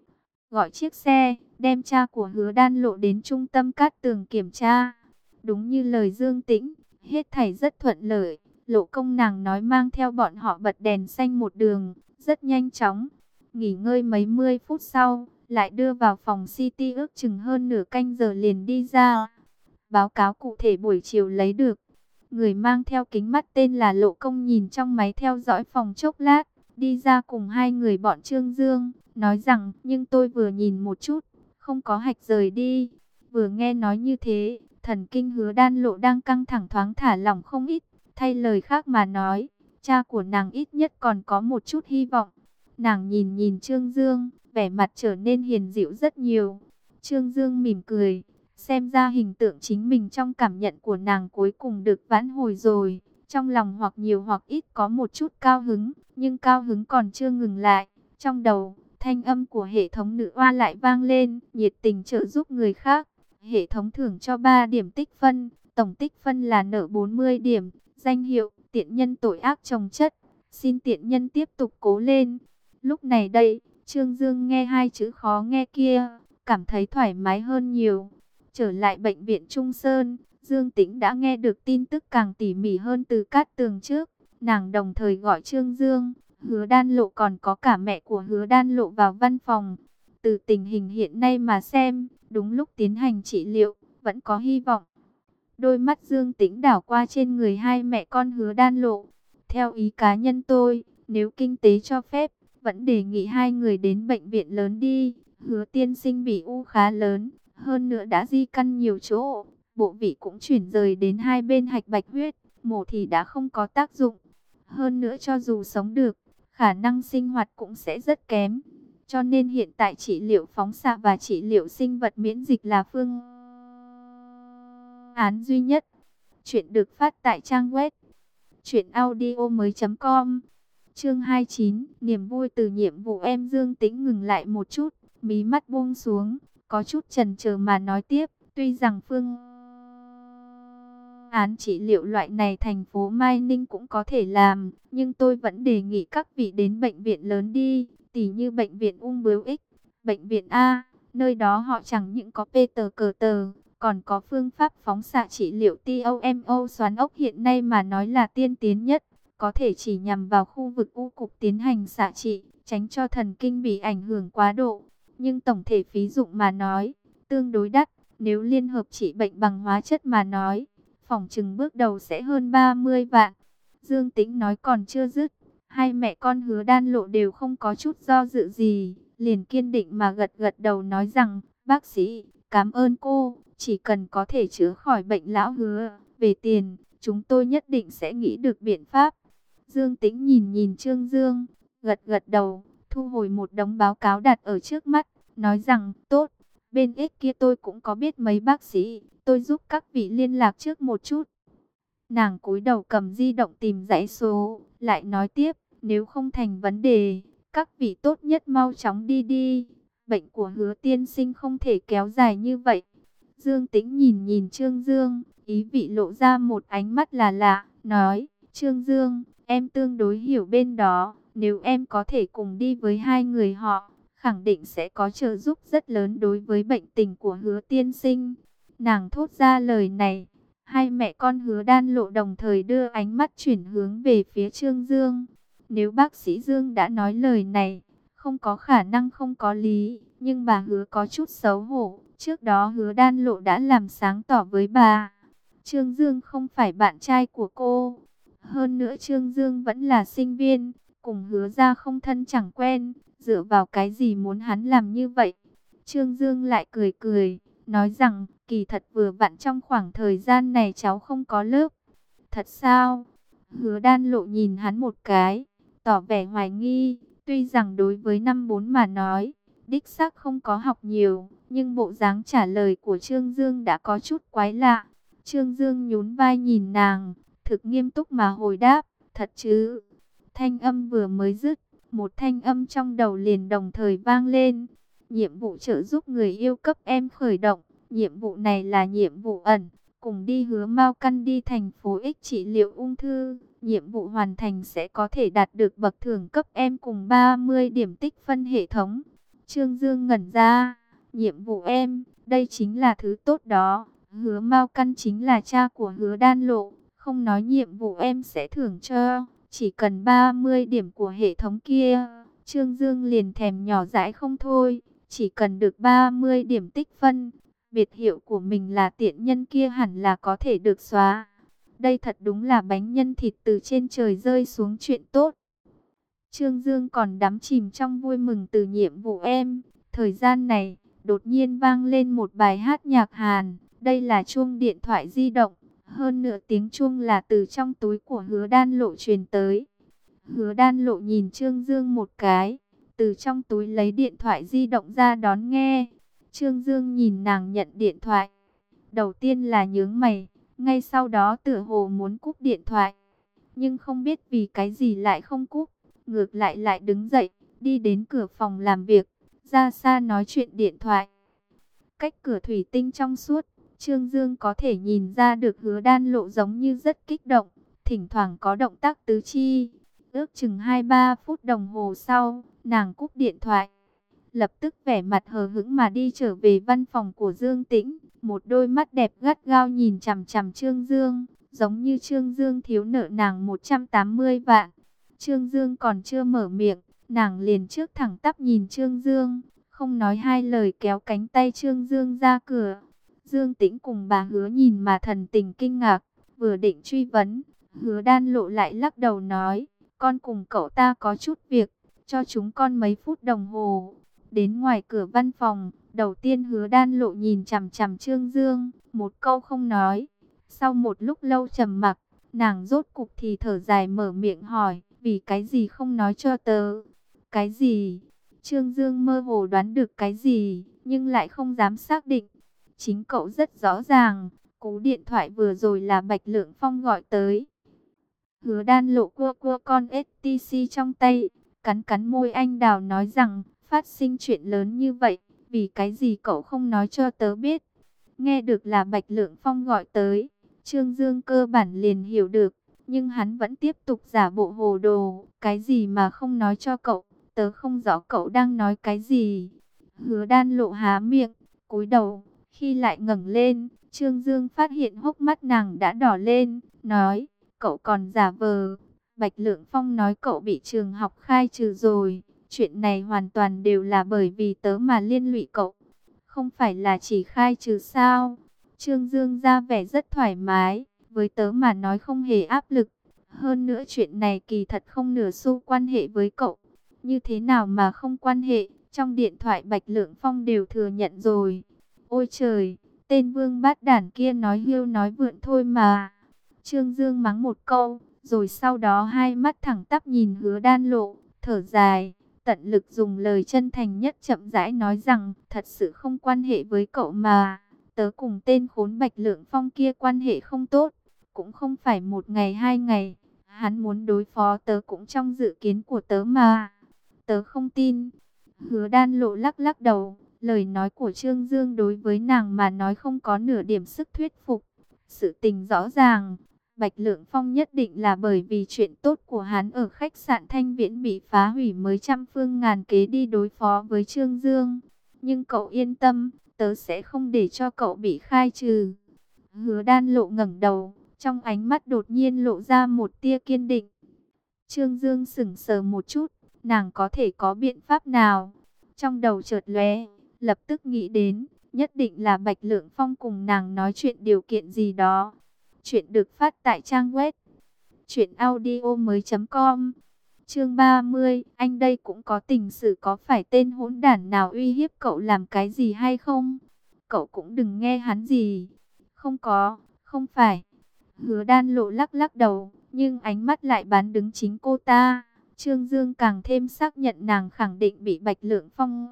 Gọi chiếc xe, đem cha của Hứa Đan Lộ đến trung tâm Cát Tường kiểm tra. Đúng như lời Dương Tĩnh, hết thảy rất thuận lợi. Lộ công nàng nói mang theo bọn họ bật đèn xanh một đường, rất nhanh chóng. Nghỉ ngơi mấy mươi phút sau, lại đưa vào phòng City, ước chừng hơn nửa canh giờ liền đi ra. Báo cáo cụ thể buổi chiều lấy được. Người mang theo kính mắt tên là Lộ công nhìn trong máy theo dõi phòng chốc lát, đi ra cùng hai người bọn Trương Dương, nói rằng, nhưng tôi vừa nhìn một chút, không có hạch rời đi. Vừa nghe nói như thế, thần kinh Hứa Đan Lộ đang căng thẳng thoáng thả lỏng không ít, thay lời khác mà nói, cha của nàng ít nhất còn có một chút hy vọng. Nàng nhìn nhìn Trương Dương, vẻ mặt trở nên hiền dịu rất nhiều. Trương Dương mỉm cười, xem ra hình tượng chính mình trong cảm nhận của nàng cuối cùng được vãn hồi rồi. Trong lòng hoặc nhiều hoặc ít có một chút cao hứng, nhưng cao hứng còn chưa ngừng lại. Trong đầu, thanh âm của hệ thống nữ oa lại vang lên, nhiệt tình trợ giúp người khác. Hệ thống thưởng cho 3 điểm tích phân, tổng tích phân là nợ 40 điểm. Danh hiệu, tiện nhân tội ác chồng chất. Xin tiện nhân tiếp tục cố lên. Lúc này đây, Trương Dương nghe hai chữ khó nghe kia, cảm thấy thoải mái hơn nhiều. Trở lại bệnh viện Trung Sơn, Dương Tĩnh đã nghe được tin tức càng tỉ mỉ hơn từ Cát Tường trước. Nàng đồng thời gọi Trương Dương, Hứa Đan Lộ còn có cả mẹ của Hứa Đan Lộ vào văn phòng. Từ tình hình hiện nay mà xem, đúng lúc tiến hành trị liệu, vẫn có hy vọng. Đôi mắt Dương Tĩnh đảo qua trên người hai mẹ con Hứa Đan Lộ. Theo ý cá nhân tôi, nếu kinh tế cho phép, vẫn đề nghị hai người đến bệnh viện lớn đi. Hứa tiên sinh bị u khá lớn, hơn nữa đã di căn nhiều chỗ, bộ vị cũng chuyển rời đến hai bên hạch bạch huyết, mổ thì đã không có tác dụng. Hơn nữa cho dù sống được, khả năng sinh hoạt cũng sẽ rất kém. Cho nên hiện tại trị liệu phóng xạ và trị liệu sinh vật miễn dịch là phương án duy nhất. Chuyện được phát tại trang web truyệnaudiomoi.com. Chương 29, niềm vui từ nhiệm vụ. Em Dương Tĩnh ngừng lại một chút, mí mắt buông xuống, có chút chần chờ mà nói tiếp, tuy rằng phương án trị liệu loại này thành phố Mai Ninh cũng có thể làm, nhưng tôi vẫn đề nghị các vị đến bệnh viện lớn đi, tỉ như bệnh viện Ung Bướu X, bệnh viện A, nơi đó họ chẳng những có PT còn có phương pháp phóng xạ trị liệu TOMO xoắn ốc hiện nay mà nói là tiên tiến nhất, có thể chỉ nhằm vào khu vực u cục tiến hành xạ trị, tránh cho thần kinh bị ảnh hưởng quá độ. Nhưng tổng thể phí dụng mà nói, tương đối đắt, nếu liên hợp trị bệnh bằng hóa chất mà nói, phỏng chừng bước đầu sẽ hơn 30 vạn. Dương Tĩnh nói còn chưa dứt, hai mẹ con Hứa Đan Lộ đều không có chút do dự gì, liền kiên định mà gật gật đầu nói rằng, bác sĩ, cảm ơn cô, chỉ cần có thể chữa khỏi bệnh lão Hứa, về tiền, chúng tôi nhất định sẽ nghĩ được biện pháp. Dương Tĩnh nhìn nhìn Trương Dương, gật gật đầu, thu hồi một đống báo cáo đặt ở trước mắt, nói rằng, tốt, bên X kia tôi cũng có biết mấy bác sĩ, tôi giúp các vị liên lạc trước một chút. Nàng cúi đầu cầm di động tìm dãy số, lại nói tiếp, nếu không thành vấn đề, các vị tốt nhất mau chóng đi đi. Bệnh của Hứa tiên sinh không thể kéo dài như vậy. Dương Tĩnh nhìn nhìn Trương Dương, ý vị lộ ra một ánh mắt là lạ, nói, Trương Dương, em tương đối hiểu bên đó, nếu em có thể cùng đi với hai người họ, khẳng định sẽ có trợ giúp rất lớn đối với bệnh tình của Hứa tiên sinh. Nàng thốt ra lời này, hai mẹ con Hứa Đan Lộ đồng thời đưa ánh mắt chuyển hướng về phía Trương Dương. Nếu bác sĩ Dương đã nói lời này, không có khả năng không có lý, nhưng bà Hứa có chút xấu hổ. Trước đó Hứa Đan Lộ đã làm sáng tỏ với bà, Trương Dương không phải bạn trai của cô. Hơn nữa Trương Dương vẫn là sinh viên, cùng Hứa ra không thân chẳng quen, dựa vào cái gì muốn hắn làm như vậy. Trương Dương lại cười cười, nói rằng, kỳ thật vừa vặn trong khoảng thời gian này cháu không có lớp. Thật sao? Hứa Đan Lộ nhìn hắn một cái, tỏ vẻ hoài nghi. Tuy rằng đối với năm 4 mà nói, đích xác không có học nhiều, nhưng bộ dáng trả lời của Trương Dương đã có chút quái lạ. Trương Dương nhún vai nhìn nàng, thực nghiêm túc mà hồi đáp, thật chứ? Thanh âm vừa mới dứt, một thanh âm trong đầu liền đồng thời vang lên. Nhiệm vụ trợ giúp người yêu cấp em khởi động. Nhiệm vụ này là nhiệm vụ ẩn, cùng đi Hứa Mao Căn đi thành phố X trị liệu ung thư. Nhiệm vụ hoàn thành sẽ có thể đạt được bậc thưởng cấp em cùng 30 điểm tích phân hệ thống. Trương Dương ngẩn ra, nhiệm vụ em, đây chính là thứ tốt đó. Hứa Mao Căn chính là cha của Hứa Đan Lộ, không nói nhiệm vụ em sẽ thưởng cho, chỉ cần 30 điểm của hệ thống kia. Trương Dương liền thèm nhỏ dãi không thôi, chỉ cần được 30 điểm tích phân, biệt hiệu của mình là tiện nhân kia hẳn là có thể được xóa. Đây thật đúng là bánh nhân thịt từ trên trời rơi xuống chuyện tốt. Trương Dương còn đắm chìm trong vui mừng từ nhiệm vụ em. Thời gian này, đột nhiên vang lên một bài hát nhạc Hàn. Đây là chuông điện thoại di động. Hơn nữa tiếng chuông là từ trong túi của Hứa Đan Lộ truyền tới. Hứa Đan Lộ nhìn Trương Dương một cái, từ trong túi lấy điện thoại di động ra đón nghe. Trương Dương nhìn nàng nhận điện thoại, đầu tiên là nhướng mày, ngay sau đó tựa hồ muốn cúp điện thoại, nhưng không biết vì cái gì lại không cúp, ngược lại lại đứng dậy, đi đến cửa phòng làm việc, ra xa nói chuyện điện thoại. Cách cửa thủy tinh trong suốt, Trương Dương có thể nhìn ra được Hứa Đan Lộ giống như rất kích động, thỉnh thoảng có động tác tứ chi. Ước chừng 2-3 phút đồng hồ sau, nàng cúp điện thoại, lập tức vẻ mặt hờ hững mà đi trở về văn phòng của Dương Tĩnh, một đôi mắt đẹp gắt gao nhìn chằm chằm Trương Dương, giống như Trương Dương thiếu nợ nàng 180 vạn. Trương Dương còn chưa mở miệng, nàng liền trước thẳng tắp nhìn Trương Dương, không nói hai lời kéo cánh tay Trương Dương ra cửa. Dương Tĩnh cùng bà Hứa nhìn mà thần tình kinh ngạc, vừa định truy vấn, Hứa Đan Lộ lại lắc đầu nói, con cùng cậu ta có chút việc, cho chúng con mấy phút đồng hồ. Đến ngoài cửa văn phòng, đầu tiên Hứa Đan Lộ nhìn chằm chằm Trương Dương, một câu không nói. Sau một lúc lâu trầm mặc, nàng rốt cục thì thở dài mở miệng hỏi, vì cái gì không nói cho tớ? Cái gì? Trương Dương mơ hồ đoán được cái gì, nhưng lại không dám xác định. Chính cậu rất rõ ràng, cú điện thoại vừa rồi là Bạch Lượng Phong gọi tới. Hứa Đan Lộ cua cua con STC trong tay, cắn cắn môi anh đào nói rằng, phát sinh chuyện lớn như vậy, vì cái gì cậu không nói cho tớ biết? Nghe được là Bạch Lượng Phong gọi tới, Trương Dương cơ bản liền hiểu được, nhưng hắn vẫn tiếp tục giả bộ hồ đồ, cái gì mà không nói cho cậu, tớ không rõ cậu đang nói cái gì. Hứa Đan Lộ há miệng, cúi đầu, khi lại ngẩng lên, Trương Dương phát hiện hốc mắt nàng đã đỏ lên, nói, cậu còn giả vờ. Bạch Lượng Phong nói cậu bị trường học khai trừ rồi, chuyện này hoàn toàn đều là bởi vì tớ mà liên lụy cậu, không phải là chỉ khai trừ sao? Trương Dương ra vẻ rất thoải mái, với tớ mà nói không hề áp lực, hơn nữa chuyện này kỳ thật không nửa xu quan hệ với cậu. Như thế nào mà không quan hệ, trong điện thoại Bạch Lượng Phong đều thừa nhận rồi. Ôi trời, tên vương bát đản kia nói hưu nói vượn thôi mà. Trương Dương mắng một câu, rồi sau đó hai mắt thẳng tắp nhìn Hứa Đan Lộ, thở dài, tận lực dùng lời chân thành nhất chậm rãi nói rằng, thật sự không quan hệ với cậu mà, tớ cùng tên khốn Bạch Lượng Phong kia quan hệ không tốt, cũng không phải một ngày hai ngày, hắn muốn đối phó tớ cũng trong dự kiến của tớ mà, tớ không tin. Hứa Đan Lộ lắc lắc đầu, lời nói của Trương Dương đối với nàng mà nói không có nửa điểm sức thuyết phục. Sự tình rõ ràng, Bạch Lượng Phong nhất định là bởi vì chuyện tốt của hắn ở khách sạn Thanh Viễn bị phá hủy mới trăm phương ngàn kế đi đối phó với Trương Dương. Nhưng cậu yên tâm, tớ sẽ không để cho cậu bị khai trừ. Hứa Đan Lộ ngẩng đầu, trong ánh mắt đột nhiên lộ ra một tia kiên định. Trương Dương sững sờ một chút, nàng có thể có biện pháp nào? Trong đầu chợt lóe, lập tức nghĩ đến, nhất định là Bạch Lượng Phong cùng nàng nói chuyện điều kiện gì đó. Chuyện được phát tại trang web truyệnaudiomoi.com. Chương 30, anh đây cũng có tình sử, có phải tên hỗn đản nào uy hiếp cậu làm cái gì hay không? Cậu cũng đừng nghe hắn gì. Không có, không phải. Hứa Đan Lộ lắc lắc đầu, nhưng ánh mắt lại bán đứng chính cô ta. Trương Dương càng thêm xác nhận nàng khẳng định bị Bạch Lượng Phong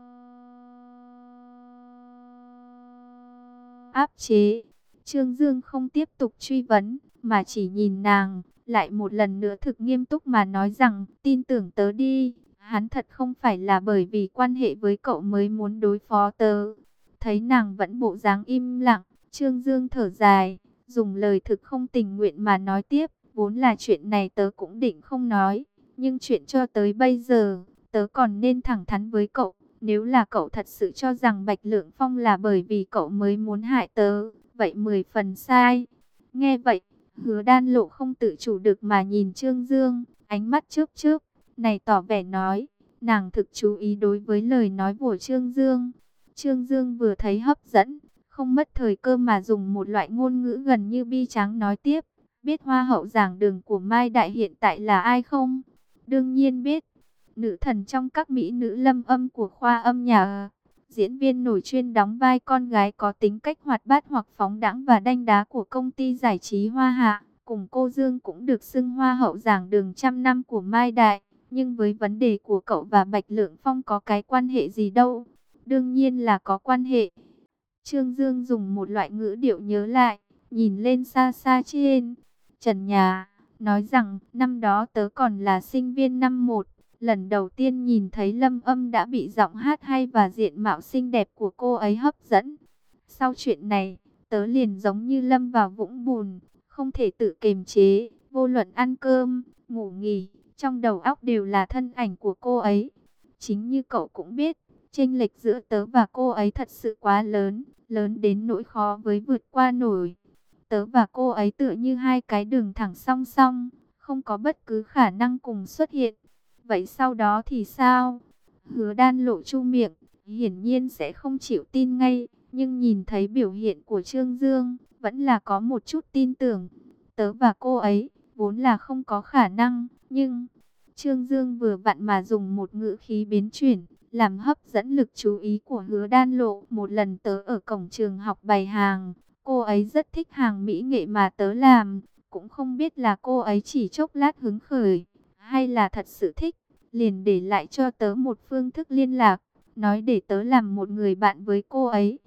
áp chế. Trương Dương không tiếp tục truy vấn, mà chỉ nhìn nàng, lại một lần nữa thực nghiêm túc mà nói rằng, tin tưởng tớ đi, hắn thật không phải là bởi vì quan hệ với cậu mới muốn đối phó tớ. Thấy nàng vẫn bộ dáng im lặng, Trương Dương thở dài, dùng lời thực không tình nguyện mà nói tiếp, vốn là chuyện này tớ cũng định không nói, nhưng chuyện cho tới bây giờ, tớ còn nên thẳng thắn với cậu. Nếu là cậu thật sự cho rằng Bạch Lượng Phong là bởi vì cậu mới muốn hại tớ, vậy 10 phần sai. Nghe vậy, Hứa Đan Lộ không tự chủ được mà nhìn Trương Dương, ánh mắt chớp chớp, này tỏ vẻ nói, nàng thực chú ý đối với lời nói của Trương Dương. Trương Dương vừa thấy hấp dẫn, không mất thời cơ mà dùng một loại ngôn ngữ gần như bi tráng nói tiếp, biết hoa hậu giảng đường của Mai Đại hiện tại là ai không? Đương nhiên biết. Nữ thần trong các mỹ nữ lâm âm của khoa âm nhạc, diễn viên nổi chuyên đóng vai con gái có tính cách hoạt bát hoặc phóng đãng và đanh đá của công ty giải trí Hoa Hạ. Cùng cô Dương cũng được xưng hoa hậu giảng đường trăm năm của Mai Đại. Nhưng với vấn đề của cậu và Bạch Lượng Phong có cái quan hệ gì đâu? Đương nhiên là có quan hệ. Trương Dương dùng một loại ngữ điệu nhớ lại, nhìn lên xa xa trên trần nhà, nói rằng năm đó tớ còn là sinh viên năm 1. Lần đầu tiên nhìn thấy Lâm Âm đã bị giọng hát hay và diện mạo xinh đẹp của cô ấy hấp dẫn. Sau chuyện này, tớ liền giống như lâm vào vũng bùn, không thể tự kiềm chế, vô luận ăn cơm, ngủ nghỉ, trong đầu óc đều là thân ảnh của cô ấy. Chính như cậu cũng biết, chênh lệch giữa tớ và cô ấy thật sự quá lớn, lớn đến nỗi khó với vượt qua nổi. Tớ và cô ấy tựa như hai cái đường thẳng song song, không có bất cứ khả năng cùng xuất hiện. Vậy sau đó thì sao? Hứa Đan Lộ chu miệng, hiển nhiên sẽ không chịu tin ngay, nhưng nhìn thấy biểu hiện của Trương Dương, vẫn là có một chút tin tưởng. Tớ và cô ấy, vốn là không có khả năng, nhưng Trương Dương vừa vặn mà dùng một ngữ khí biến chuyển, làm hấp dẫn lực chú ý của Hứa Đan Lộ. Một lần tớ ở cổng trường học bày hàng, cô ấy rất thích hàng mỹ nghệ mà tớ làm, cũng không biết là cô ấy chỉ chốc lát hứng khởi, hay là thật sự thích, liền để lại cho tớ một phương thức liên lạc, nói để tớ làm một người bạn với cô ấy.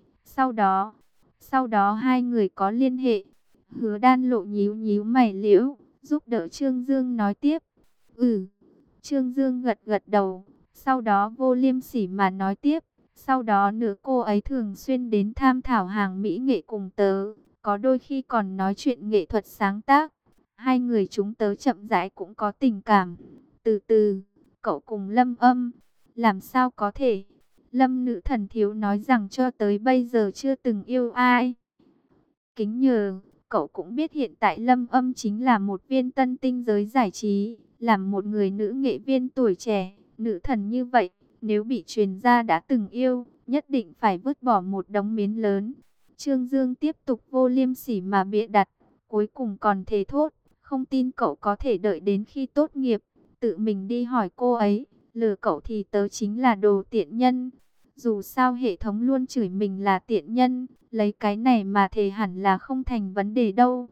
Sau đó hai người có liên hệ. Hứa Đan Lộ nhíu nhíu mày liễu, giúp đỡ Trương Dương nói tiếp. Trương Dương gật gật đầu, sau đó vô liêm sỉ mà nói tiếp. Sau đó nữa cô ấy thường xuyên đến tham thảo hàng mỹ nghệ cùng tớ, có đôi khi còn nói chuyện nghệ thuật sáng tác. Hai người chúng tớ chậm rãi cũng có tình cảm. Từ từ, cậu cùng Lâm Âm, làm sao có thể? Lâm nữ thần thiếu nói rằng cho tới bây giờ chưa từng yêu ai. Kính nhờ, cậu cũng biết hiện tại Lâm Âm chính là một viên tân tinh giới giải trí, làm một người nữ nghệ viên tuổi trẻ, nữ thần như vậy, nếu bị truyền ra đã từng yêu, nhất định phải vứt bỏ một đống miến lớn. Trương Dương tiếp tục vô liêm sỉ mà bịa đặt, cuối cùng còn thề thốt, không tin cậu có thể đợi đến khi tốt nghiệp, tự mình đi hỏi cô ấy, lừa cậu thì tớ chính là đồ tiện nhân. Dù sao hệ thống luôn chửi mình là tiện nhân, lấy cái này mà thề hẳn là không thành vấn đề đâu.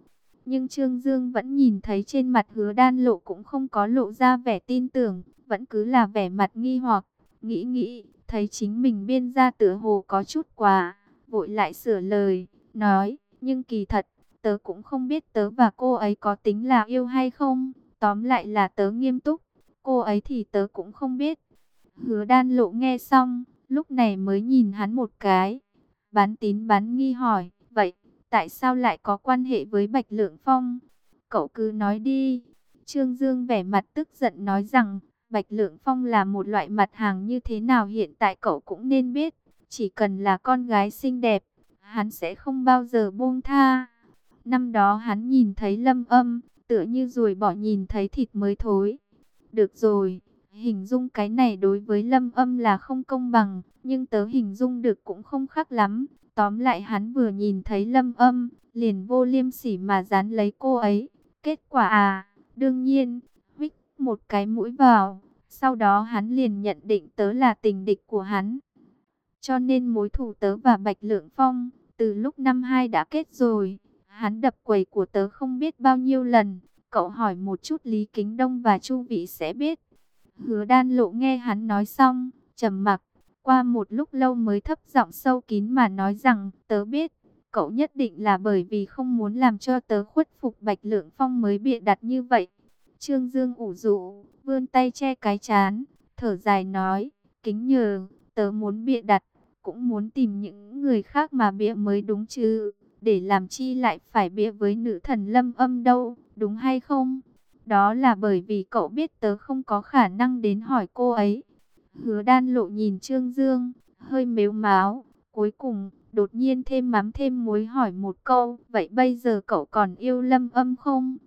Nhưng Trương Dương vẫn nhìn thấy trên mặt Hứa Đan Lộ cũng không có lộ ra vẻ tin tưởng, vẫn cứ là vẻ mặt nghi hoặc, nghĩ, thấy chính mình biên ra tựa hồ có chút quá, vội lại sửa lời, nói, nhưng kỳ thật, tớ cũng không biết tớ và cô ấy có tính là yêu hay không, tóm lại là tớ nghiêm túc, cô ấy thì tớ cũng không biết. Hứa Đan Lộ nghe xong, lúc này mới nhìn hắn một cái, bán tín bán nghi hỏi, vậy, tại sao lại có quan hệ với Bạch Lượng Phong? Cậu cứ nói đi. Trương Dương vẻ mặt tức giận nói rằng, Bạch Lượng Phong là một loại mặt hàng như thế nào hiện tại cậu cũng nên biết. Chỉ cần là con gái xinh đẹp, hắn sẽ không bao giờ buông tha. Năm đó hắn nhìn thấy Lâm Âm, tựa như ruồi bỏ nhìn thấy thịt mới thối. Được rồi, hình dung cái này đối với Lâm Âm là không công bằng, nhưng tớ hình dung được cũng không khác lắm. Tóm lại hắn vừa nhìn thấy Lâm Âm, liền vô liêm sỉ mà dán lấy cô ấy. Kết quả đương nhiên, huých một cái mũi vào. Sau đó hắn liền nhận định tớ là tình địch của hắn. Cho nên mối thù tớ và Bạch Lượng Phong, từ lúc năm 2 đã kết rồi. Hắn đập quầy của tớ không biết bao nhiêu lần. Cậu hỏi một chút Lý Kính Đông và Chu Vĩ sẽ biết. Hứa Đan Lộ nghe hắn nói xong, trầm mặc. Qua một lúc lâu mới thấp giọng sâu kín mà nói rằng, tớ biết, cậu nhất định là bởi vì không muốn làm cho tớ khuất phục Bạch Lượng Phong mới bịa đặt như vậy. Trương Dương ủ rũ, vươn tay che cái trán, thở dài nói, kính nhờ, tớ muốn bịa đặt, cũng muốn tìm những người khác mà bịa mới đúng chứ, để làm chi lại phải bịa với nữ thần Lâm Âm đâu, đúng hay không? Đó là bởi vì cậu biết tớ không có khả năng đến hỏi cô ấy. Hứa Đan Lộ nhìn Trương Dương, hơi mếu máo, cuối cùng đột nhiên thêm mắm thêm muối hỏi một câu, vậy bây giờ cậu còn yêu Lâm Âm không?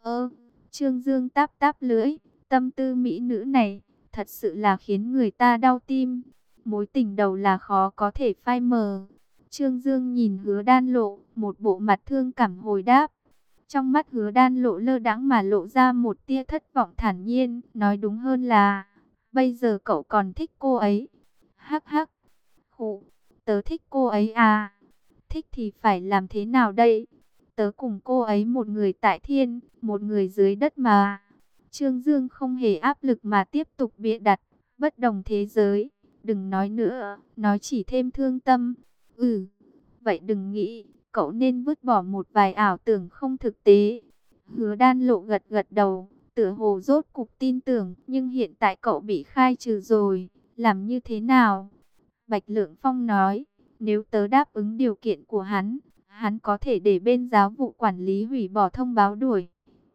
Trương Dương táp táp lưỡi, tâm tư mỹ nữ này, thật sự là khiến người ta đau tim. Mối tình đầu là khó có thể phai mờ. Trương Dương nhìn Hứa Đan Lộ, một bộ mặt thương cảm hồi đáp. Trong mắt Hứa Đan Lộ lơ đãng mà lộ ra một tia thất vọng thản nhiên, nói đúng hơn là, bây giờ cậu còn thích cô ấy. Hắc hắc, khụ, tớ thích cô ấy à. Thích thì phải làm thế nào đây? Tớ cùng cô ấy một người tại thiên, một người dưới đất mà. Trương Dương không hề áp lực mà tiếp tục bịa đặt, bất đồng thế giới. Đừng nói nữa, nói chỉ thêm thương tâm. Vậy đừng nghĩ, cậu nên vứt bỏ một vài ảo tưởng không thực tế. Hứa Đan Lộ gật gật đầu, tựa hồ rốt cục tin tưởng, nhưng hiện tại cậu bị khai trừ rồi, làm như thế nào? Bạch Lượng Phong nói, nếu tớ đáp ứng điều kiện của hắn, hắn có thể để bên giáo vụ quản lý hủy bỏ thông báo đuổi